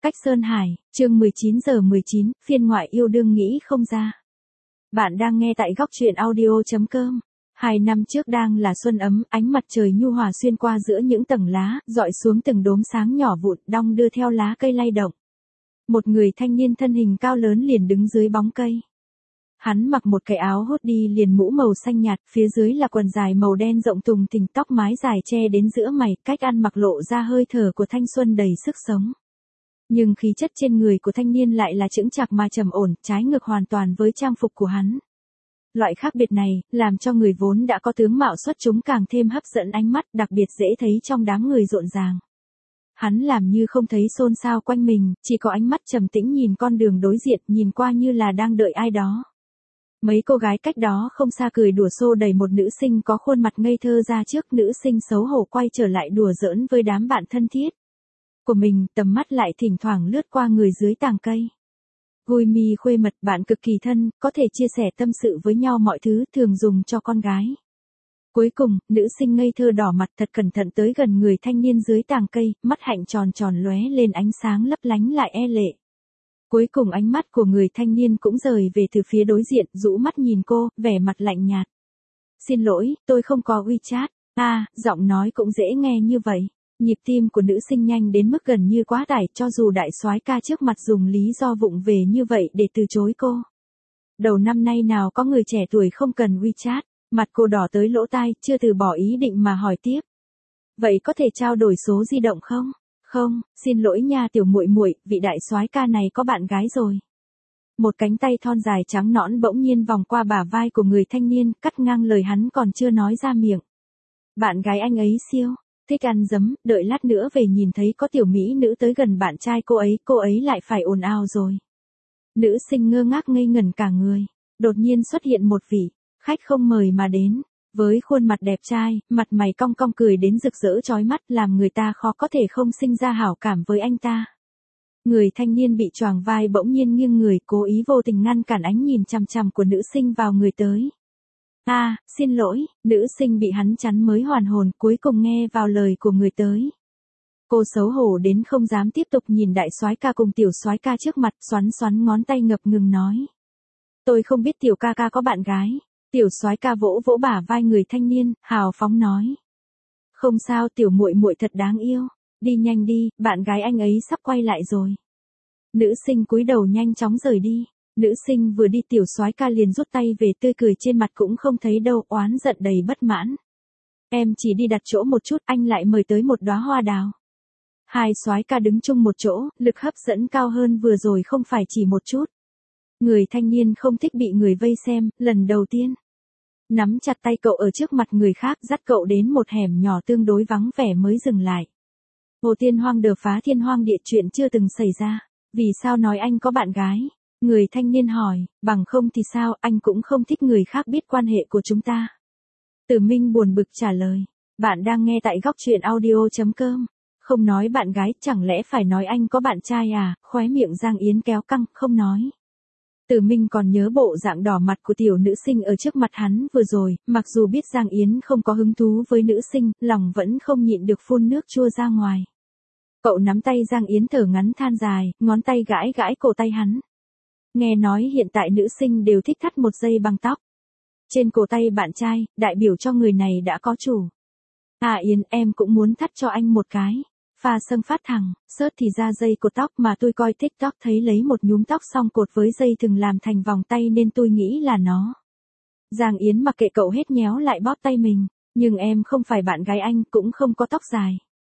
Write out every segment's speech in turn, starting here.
Cách Sơn Hải, chương 19:19, phiên ngoại yêu đương nghĩ không ra. Bạn đang nghe tại góc truyện audio.com. 2 năm trước đang là xuân ấm, ánh mặt trời nhu hòa xuyên qua giữa những tầng lá, dọi xuống từng đốm sáng nhỏ vụn, đong đưa theo lá cây lay động. Một người thanh niên thân hình cao lớn liền đứng dưới bóng cây. Hắn mặc một cái áo hoodie liền mũ màu xanh nhạt, phía dưới là quần dài màu đen rộng tùng thình, tóc mái dài che đến giữa mày, cách ăn mặc lộ ra hơi thở của thanh xuân đầy sức sống. Nhưng khí chất trên người của thanh niên lại là chững chạc mà trầm ổn, trái ngược hoàn toàn với trang phục của hắn. Loại khác biệt này, làm cho người vốn đã có tướng mạo xuất chúng càng thêm hấp dẫn ánh mắt, đặc biệt dễ thấy trong đám người rộn ràng. Hắn làm như không thấy xôn xao quanh mình, chỉ có ánh mắt trầm tĩnh nhìn con đường đối diện, nhìn qua như là đang đợi ai đó. Mấy cô gái cách đó không xa cười đùa xô đẩy một nữ sinh có khuôn mặt ngây thơ ra trước, nữ sinh xấu hổ quay trở lại đùa giỡn với đám bạn thân thiết của mình, tầm mắt lại thỉnh thoảng lướt qua người dưới tàng cây. Gùi mì khuê mật, bạn cực kỳ thân, có thể chia sẻ tâm sự với nhau mọi thứ, thường dùng cho con gái. Cuối cùng, nữ sinh ngây thơ đỏ mặt thật cẩn thận tới gần người thanh niên dưới tàng cây, mắt hạnh tròn tròn lóe lên ánh sáng lấp lánh lại e lệ. Cuối cùng ánh mắt của người thanh niên cũng rời về từ phía đối diện, rũ mắt nhìn cô, vẻ mặt lạnh nhạt. Xin lỗi, tôi không có WeChat. Giọng nói cũng dễ nghe như vậy. Nhịp tim của nữ sinh nhanh đến mức gần như quá tải, cho dù đại soái ca trước mặt dùng lý do vụng về như vậy để từ chối cô. Đầu năm nay nào có người trẻ tuổi không cần WeChat, mặt cô đỏ tới lỗ tai, chưa từ bỏ ý định mà hỏi tiếp. Vậy có thể trao đổi số di động không? Không, xin lỗi nha tiểu muội muội, vị đại soái ca này có bạn gái rồi. Một cánh tay thon dài trắng nõn bỗng nhiên vòng qua bả vai của người thanh niên, cắt ngang lời hắn còn chưa nói ra miệng. Bạn gái anh ấy siêu thích ăn dấm, đợi lát nữa về nhìn thấy có tiểu mỹ nữ tới gần bạn trai cô ấy lại phải ồn ào rồi. Nữ sinh ngơ ngác ngây ngẩn cả người, đột nhiên xuất hiện một vị khách không mời mà đến, với khuôn mặt đẹp trai, mặt mày cong cong cười đến rực rỡ chói mắt, làm người ta khó có thể không sinh ra hảo cảm với anh ta. Người thanh niên bị choàng vai bỗng nhiên nghiêng người, cố ý vô tình ngăn cản ánh nhìn chằm chằm của nữ sinh vào người tới. Xin lỗi, nữ sinh bị hắn chắn mới hoàn hồn, cuối cùng nghe vào lời của người tới. Cô xấu hổ đến không dám tiếp tục nhìn đại soái ca cùng tiểu soái ca trước mặt, xoắn xoắn ngón tay ngập ngừng nói. Tôi không biết tiểu ca ca có bạn gái. Tiểu soái ca vỗ vỗ bả vai người thanh niên, hào phóng nói. Không sao, tiểu muội muội thật đáng yêu. Đi nhanh đi, bạn gái anh ấy sắp quay lại rồi. Nữ sinh cúi đầu nhanh chóng rời đi. Nữ sinh vừa đi tiểu soái ca liền rút tay về, tươi cười trên mặt cũng không thấy đâu, oán giận đầy bất mãn. Em chỉ đi đặt chỗ một chút, anh lại mời tới một đóa hoa đào. Hai soái ca đứng chung một chỗ, lực hấp dẫn cao hơn vừa rồi không phải chỉ một chút. Người thanh niên không thích bị người vây xem, lần đầu tiên. Nắm chặt tay cậu ở trước mặt người khác, dắt cậu đến một hẻm nhỏ tương đối vắng vẻ mới dừng lại. Hồ Thiên Hoang đờ phá thiên hoang địa, chuyện chưa từng xảy ra. Vì sao nói anh có bạn gái? Người thanh niên hỏi, bằng không thì sao, anh cũng không thích người khác biết quan hệ của chúng ta. Tử Minh buồn bực trả lời, bạn đang nghe tại góc truyện audio.com. Không nói bạn gái, chẳng lẽ phải nói anh có bạn trai à? Khóe miệng Giang Yến kéo căng, không nói. Tử Minh còn nhớ bộ dạng đỏ mặt của tiểu nữ sinh ở trước mặt hắn vừa rồi, mặc dù biết Giang Yến không có hứng thú với nữ sinh, lòng vẫn không nhịn được phun nước chua ra ngoài. Cậu nắm tay Giang Yến thở ngắn than dài, ngón tay gãi gãi cổ tay hắn. Nghe nói hiện tại nữ sinh đều thích thắt một dây băng tóc trên cổ tay bạn trai, đại biểu cho người này đã có chủ. Yến, em cũng muốn thắt cho anh một cái. Pha sâng phát thẳng, sớt thì ra dây cột tóc mà tôi coi TikTok thấy lấy một nhúm tóc xong cột với dây thừng làm thành vòng tay nên tôi nghĩ là nó. Giang Yến mặc kệ cậu hết nhéo lại bóp tay mình, nhưng em không phải bạn gái anh, cũng không có tóc dài.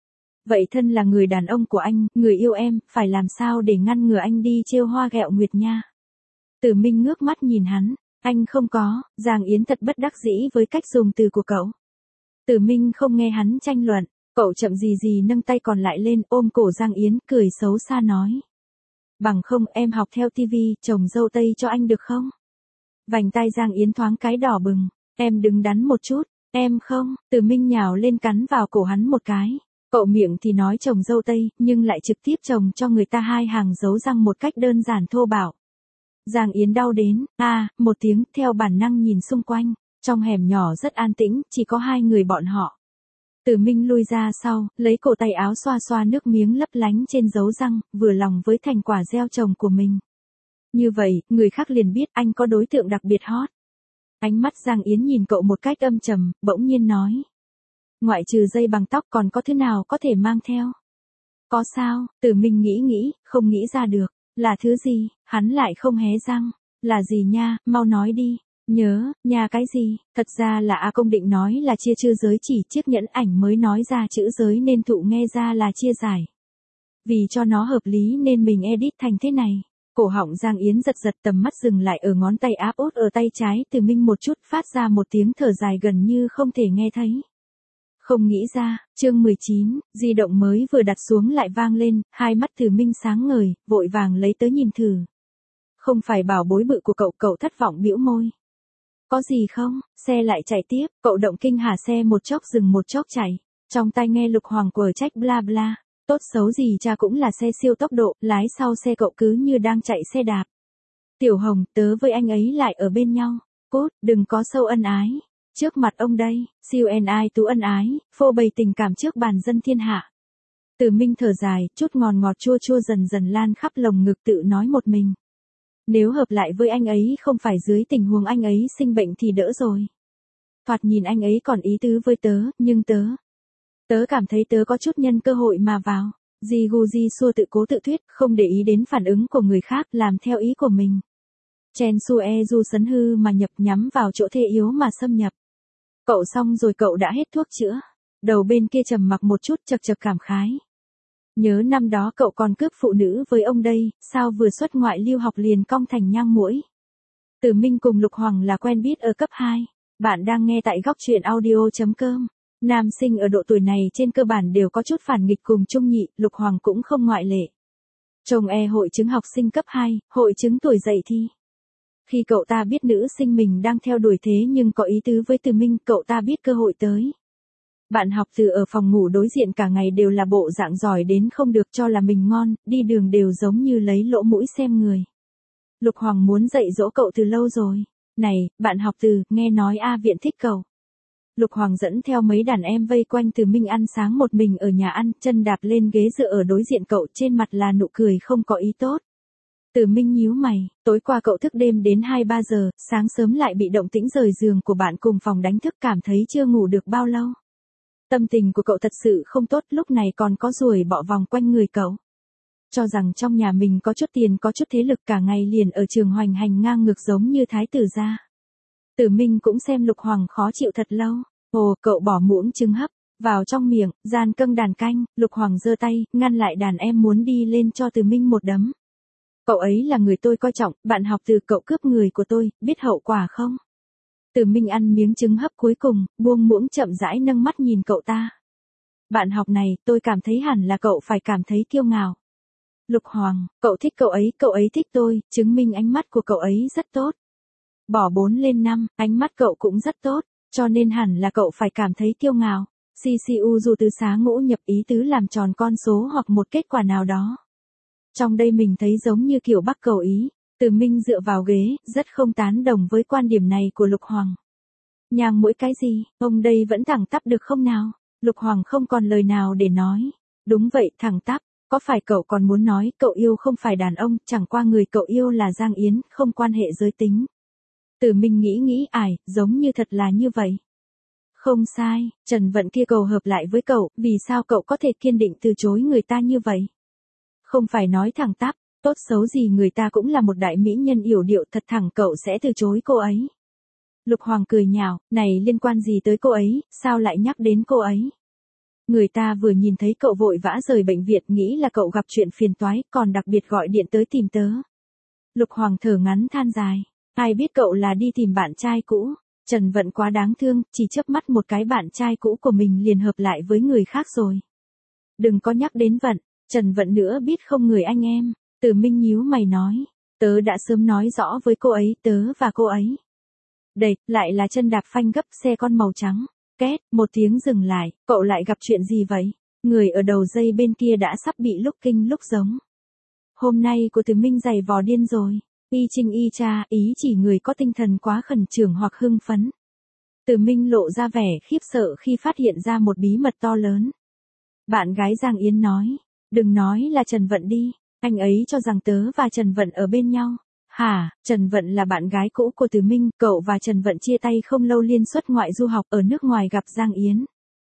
Vậy thân là người đàn ông của anh, người yêu em, phải làm sao để ngăn ngừa anh đi trêu hoa ghẹo nguyệt nha. Tử Minh ngước mắt nhìn hắn, anh không có. Giang Yến thật bất đắc dĩ với cách dùng từ của cậu. Tử Minh không nghe hắn tranh luận. Cậu chậm gì nâng tay còn lại lên, ôm cổ Giang Yến, cười xấu xa nói. Bằng không em học theo tivi, trồng dâu tây cho anh được không? Vành tai Giang Yến thoáng cái đỏ bừng, em đứng đắn một chút, em không. Tử Minh nhào lên cắn vào cổ hắn một cái. Cậu miệng thì nói trồng dâu tây, nhưng lại trực tiếp trồng cho người ta hai hàng dấu răng một cách đơn giản thô bạo. Giang Yến đau đến, một tiếng, theo bản năng nhìn xung quanh. Trong hẻm nhỏ rất an tĩnh, chỉ có hai người bọn họ. Từ Minh lui ra sau, lấy cổ tay áo xoa xoa nước miếng lấp lánh trên dấu răng, vừa lòng với thành quả gieo trồng của mình. Như vậy, người khác liền biết anh có đối tượng đặc biệt hot. Ánh mắt Giang Yến nhìn cậu một cách âm trầm, bỗng nhiên nói. Ngoại trừ dây bằng tóc còn có thứ nào có thể mang theo? Có sao? Từ Minh nghĩ, không nghĩ ra được. Là thứ gì? Hắn lại không hé răng. Là gì nha, mau nói đi. Nhớ, nhà cái gì? Thật ra là A Công định nói là chia chữ giới chỉ, chiếc nhẫn ảnh mới nói ra chữ giới nên Thụ nghe ra là chia giải. Vì cho nó hợp lý nên mình edit thành thế này. Cổ họng Giang Yến giật giật, tầm mắt dừng lại ở ngón tay áp út ở tay trái. Từ Minh một chút phát ra một tiếng thở dài gần như không thể nghe thấy. Không nghĩ ra, chương 19, di động mới vừa đặt xuống lại vang lên, hai mắt Từ Minh sáng ngời, vội vàng lấy tới nhìn thử. Không phải bảo bối bự của cậu thất vọng bĩu môi. Có gì không? Xe lại chạy tiếp, cậu động kinh hả, xe một chốc dừng một chốc chạy. Trong tai nghe Lục Hoàng quở trách bla bla. Tốt xấu gì cha cũng là xe siêu tốc độ, lái sau xe cậu cứ như đang chạy xe đạp. Tiểu Hồng, tớ với anh ấy lại ở bên nhau. Cốt, đừng có sâu ân ái. Trước mặt ông đây, siêu tú ân ái, phô bày tình cảm trước bàn dân thiên hạ. Từ Minh thở dài, chút ngọt chua chua dần dần lan khắp lồng ngực, tự nói một mình. Nếu hợp lại với anh ấy không phải dưới tình huống anh ấy sinh bệnh thì đỡ rồi. Thoạt nhìn anh ấy còn ý tứ với tớ, nhưng tớ cảm thấy tớ có chút nhân cơ hội mà vào. Di gu di xua tự cố tự thuyết, không để ý đến phản ứng của người khác, làm theo ý của mình. Chen su e du sấn hư mà nhập, nhắm vào chỗ thê yếu mà xâm nhập. Cậu xong rồi, cậu đã hết thuốc chữa. Đầu bên kia trầm mặc một chút, chật chật cảm khái. Nhớ năm đó cậu còn cướp phụ nữ với ông đây, sao vừa xuất ngoại lưu học liền cong thành nhang muỗi. Từ Minh cùng Lục Hoàng là quen biết ở cấp 2. Bạn đang nghe tại góc truyện audio.com. Nam sinh ở độ tuổi này trên cơ bản đều có chút phản nghịch cùng trung nhị, Lục Hoàng cũng không ngoại lệ. Chồng hội chứng học sinh cấp 2, hội chứng tuổi dậy thì. Khi cậu ta biết nữ sinh mình đang theo đuổi thế nhưng có ý tứ với Từ Minh, cậu ta biết cơ hội tới. Bạn học Từ ở phòng ngủ đối diện cả ngày đều là bộ dạng giỏi đến không được, cho là mình ngon, đi đường đều giống như lấy lỗ mũi xem người. Lục Hoàng muốn dạy dỗ cậu từ lâu rồi. Này, bạn học Từ, nghe nói A Viện thích cậu. Lục Hoàng dẫn theo mấy đàn em vây quanh Từ Minh ăn sáng một mình ở nhà ăn, chân đạp lên ghế dựa ở đối diện cậu, trên mặt là nụ cười không có ý tốt. Từ Minh nhíu mày, tối qua cậu thức đêm đến 2-3 giờ, sáng sớm lại bị động tĩnh rời giường của bạn cùng phòng đánh thức, cảm thấy chưa ngủ được bao lâu. Tâm tình của cậu thật sự không tốt, lúc này còn có ruồi bọ vòng quanh người cậu. Cho rằng trong nhà mình có chút tiền có chút thế lực, cả ngày liền ở trường hoành hành ngang ngược giống như thái tử gia. Từ Minh cũng xem Lục Hoàng khó chịu thật lâu. Ồ, cậu bỏ muỗng trứng hấp vào trong miệng, gian câng đàn canh. Lục Hoàng giơ tay, ngăn lại đàn em muốn đi lên cho Từ Minh một đấm. Cậu ấy là người tôi coi trọng, bạn học Từ, cậu cướp người của tôi, biết hậu quả không? Từ Minh ăn miếng trứng hấp cuối cùng, buông muỗng chậm rãi nâng mắt nhìn cậu ta. Bạn học này, tôi cảm thấy hẳn là cậu phải cảm thấy kiêu ngạo. Lục Hoàng, cậu thích cậu ấy thích tôi, chứng minh ánh mắt của cậu ấy rất tốt. Bỏ 4 lên 5, ánh mắt cậu cũng rất tốt, cho nên hẳn là cậu phải cảm thấy kiêu ngạo. CCU dù từ xá ngũ nhập, ý tứ làm tròn con số hoặc một kết quả nào đó. Trong đây mình thấy giống như kiểu Bắc cầu ý. Từ Minh dựa vào ghế, rất không tán đồng với quan điểm này của Lục Hoàng. Nhang mũi cái gì, ông đây vẫn thẳng tắp được không nào? Lục Hoàng không còn lời nào để nói. Đúng vậy, thẳng tắp. Có phải cậu còn muốn nói cậu yêu không phải đàn ông, chẳng qua người cậu yêu là Giang Yến, không quan hệ giới tính. Từ Minh nghĩ giống như thật là như vậy. Không sai, Trần Vận kia cầu hợp lại với cậu, vì sao cậu có thể kiên định từ chối người ta như vậy? Không phải nói thẳng tắp, tốt xấu gì người ta cũng là một đại mỹ nhân yểu điệu, thật thẳng cậu sẽ từ chối cô ấy. Lục Hoàng cười nhạo, này liên quan gì tới cô ấy, sao lại nhắc đến cô ấy? Người ta vừa nhìn thấy cậu vội vã rời bệnh viện, nghĩ là cậu gặp chuyện phiền toái, còn đặc biệt gọi điện tới tìm tớ. Lục Hoàng thở ngắn than dài, ai biết cậu là đi tìm bạn trai cũ. Trần Vận quá đáng thương, chỉ chớp mắt một cái bạn trai cũ của mình liền hợp lại với người khác rồi. Đừng có nhắc đến Vận, Trần Vận nữa biết không người anh em. Từ Minh nhíu mày nói, tớ đã sớm nói rõ với cô ấy, tớ và cô ấy. Đây, lại là chân đạp phanh gấp xe con màu trắng. Két, một tiếng dừng lại, cậu lại gặp chuyện gì vậy? Người ở đầu dây bên kia đã sắp bị lúc kinh lúc giống. Hôm nay của Từ Minh giày vò điên rồi. Y chinh y cha, ý chỉ người có tinh thần quá khẩn trương hoặc hưng phấn. Từ Minh lộ ra vẻ khiếp sợ khi phát hiện ra một bí mật to lớn. Bạn gái Giang Yến nói, đừng nói là Trần Vận đi, anh ấy cho rằng tớ và Trần Vận ở bên nhau. Hả, Trần Vận là bạn gái cũ của Từ Minh, cậu và Trần Vận chia tay không lâu liên xuất ngoại du học ở nước ngoài gặp Giang Yến.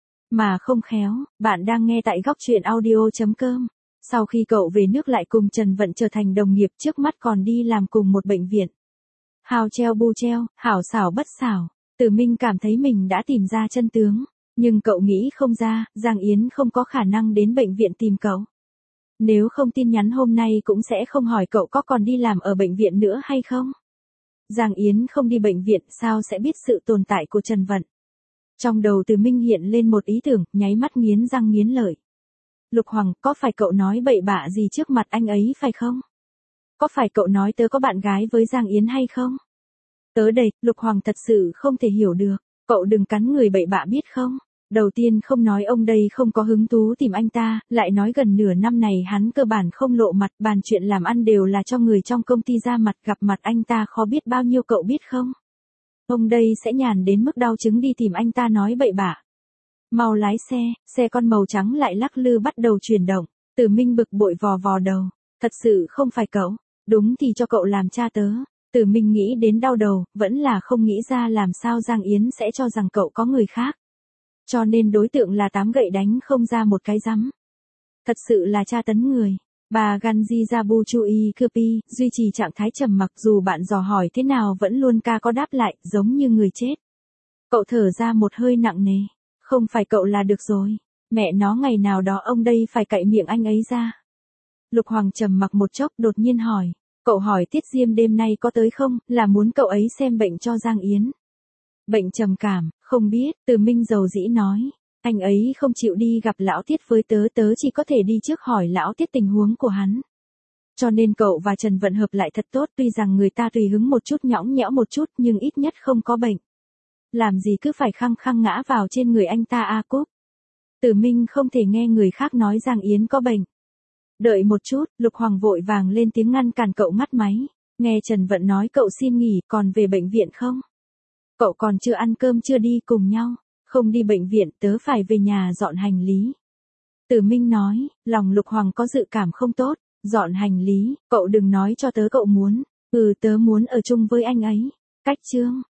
Mà không khéo, bạn đang nghe tại góc truyện audio.com. Sau khi cậu về nước lại cùng Trần Vận trở thành đồng nghiệp, trước mắt còn đi làm cùng một bệnh viện. Hào treo bu treo, hảo xảo bất xảo. Từ Minh cảm thấy mình đã tìm ra chân tướng. Nhưng cậu nghĩ không ra, Giang Yến không có khả năng đến bệnh viện tìm cậu. Nếu không tin nhắn hôm nay cũng sẽ không hỏi cậu có còn đi làm ở bệnh viện nữa hay không. Giang Yến không đi bệnh viện sao sẽ biết sự tồn tại của Trần Vận. Trong đầu Từ Minh hiện lên một ý tưởng, nháy mắt nghiến răng nghiến lợi. Lục Hoàng, có phải cậu nói bậy bạ gì trước mặt anh ấy phải không? Có phải cậu nói tớ có bạn gái với Giang Yến hay không? Tớ đây, Lục Hoàng thật sự không thể hiểu được. Cậu đừng cắn người bậy bạ biết không? Đầu tiên không nói ông đây không có hứng thú tìm anh ta, lại nói gần nửa năm này hắn cơ bản không lộ mặt, bàn chuyện làm ăn đều là cho người trong công ty ra mặt, gặp mặt anh ta khó biết bao nhiêu cậu biết không? Ông đây sẽ nhàn đến mức đau chứng đi tìm anh ta nói bậy bạ. Mau lái xe, xe con màu trắng lại lắc lư bắt đầu chuyển động. Từ Minh bực bội vò vò đầu. Thật sự không phải cậu, đúng thì cho cậu làm cha tớ. Từ Minh nghĩ đến đau đầu, vẫn là không nghĩ ra làm sao Giang Yến sẽ cho rằng cậu có người khác. Cho nên đối tượng là 8 gậy đánh không ra một cái rắm. Thật sự là tra tấn người. Bà Ganji Jabu Chui Kupi duy trì trạng thái trầm mặc, dù bạn dò hỏi thế nào vẫn luôn có đáp lại, giống như người chết. Cậu thở ra một hơi nặng nề. Không phải cậu là được rồi. Mẹ nó, ngày nào đó ông đây phải cạy miệng anh ấy ra. Lục Hoàng trầm mặc một chốc đột nhiên hỏi. Cậu hỏi Tiết Diêm đêm nay có tới không, là muốn cậu ấy xem bệnh cho Giang Yến. Bệnh trầm cảm, không biết, Từ Minh dầu dĩ nói. Anh ấy không chịu đi gặp lão Tiết với tớ, tớ chỉ có thể đi trước hỏi lão Tiết tình huống của hắn. Cho nên cậu và Trần Vận hợp lại thật tốt, tuy rằng người ta tùy hứng một chút, nhõng nhẽo một chút, nhưng ít nhất không có bệnh. Làm gì cứ phải khăng khăng ngã vào trên người anh ta a Cúc. Từ Minh không thể nghe người khác nói Giang Yến có bệnh. Đợi một chút, Lục Hoàng vội vàng lên tiếng ngăn cản cậu, ngắt máy. Nghe Trần Vận nói cậu xin nghỉ, còn về bệnh viện không? Cậu còn chưa ăn cơm chưa đi cùng nhau. Không đi bệnh viện, tớ phải về nhà dọn hành lý. Từ Minh nói, lòng Lục Hoàng có dự cảm không tốt. Dọn hành lý, cậu đừng nói cho tớ cậu muốn. Tớ muốn ở chung với anh ấy. Cách chương.